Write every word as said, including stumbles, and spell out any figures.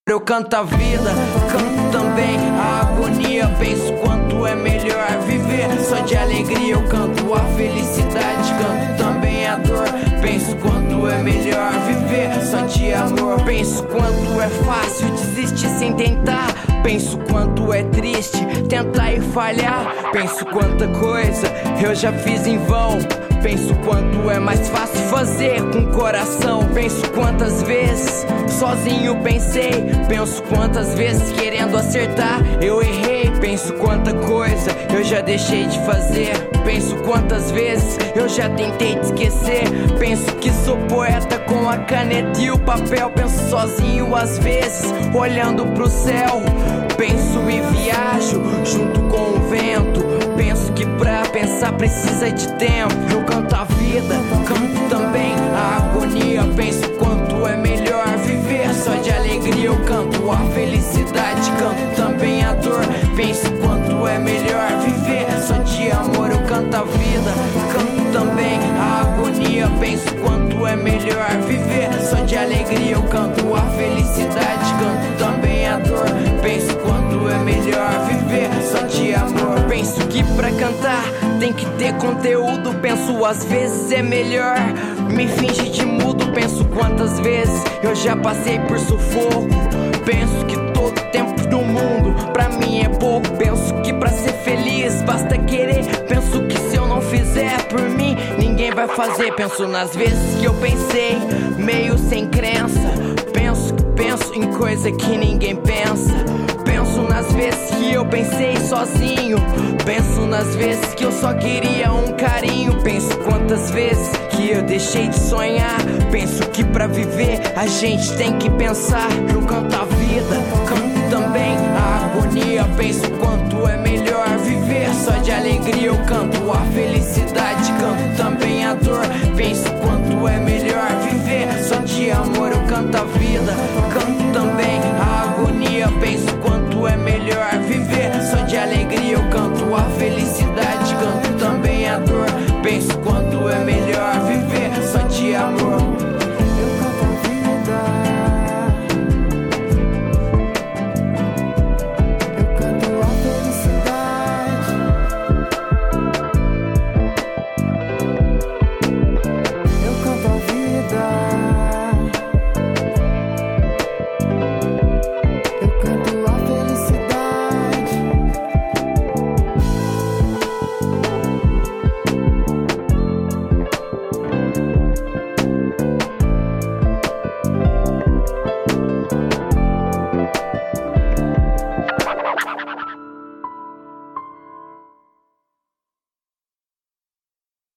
Eu canto a vida, canto também a agonia. Penso quanto é melhor viver só de alegria. Eu canto a felicidade, canto também a dor. Penso quanto é melhor viver só de amor. Penso quanto é fácil desistir sem tentar. Penso quanto é triste tentar e falhar. Penso quanta coisa eu já fiz em vão. Penso quanto é mais fácil fazer com o coração. Penso quantas vezes sozinho pensei. Penso quantas vezes querendo acertar eu errei. Penso quanta coisa eu já deixei de fazer. Penso quantas vezes eu já tentei te esquecer. Penso que sou poeta com a caneta e o papel. Penso sozinho às vezes, olhando pro céu. Penso e viajo junto com o vento. Penso que pra pensar precisa de tempo. Eu canto a vida, canto também a agonia. Penso quanto é melhor viver só de alegria. Eu canto a felicidade, canto também a dor. Penso quanto é melhor viver só de amor. Eu canto a vida, canto também a agonia. Penso quanto é melhor viver só de alegria. Eu canto a felicidade, canto também a dor. Penso quanto é melhor viver só de amor. Penso que pra cantar tem que ter conteúdo. Penso às vezes é melhor me fingir de mudo. Penso quantas vezes eu já passei por sufoco. Penso que todo tempo do mundo pra mim é pouco. Penso que pra ser feliz basta querer. Penso que se eu não fizer por mim ninguém vai fazer. Penso nas vezes que eu pensei meio sem crença. Penso que penso em coisa que ninguém pensa. Penso nas vezes que eu pensei sozinho. Penso nas vezes que eu só queria um carinho. Penso quantas vezes que eu deixei de sonhar. Penso que pra viver a gente tem que pensar. Eu canto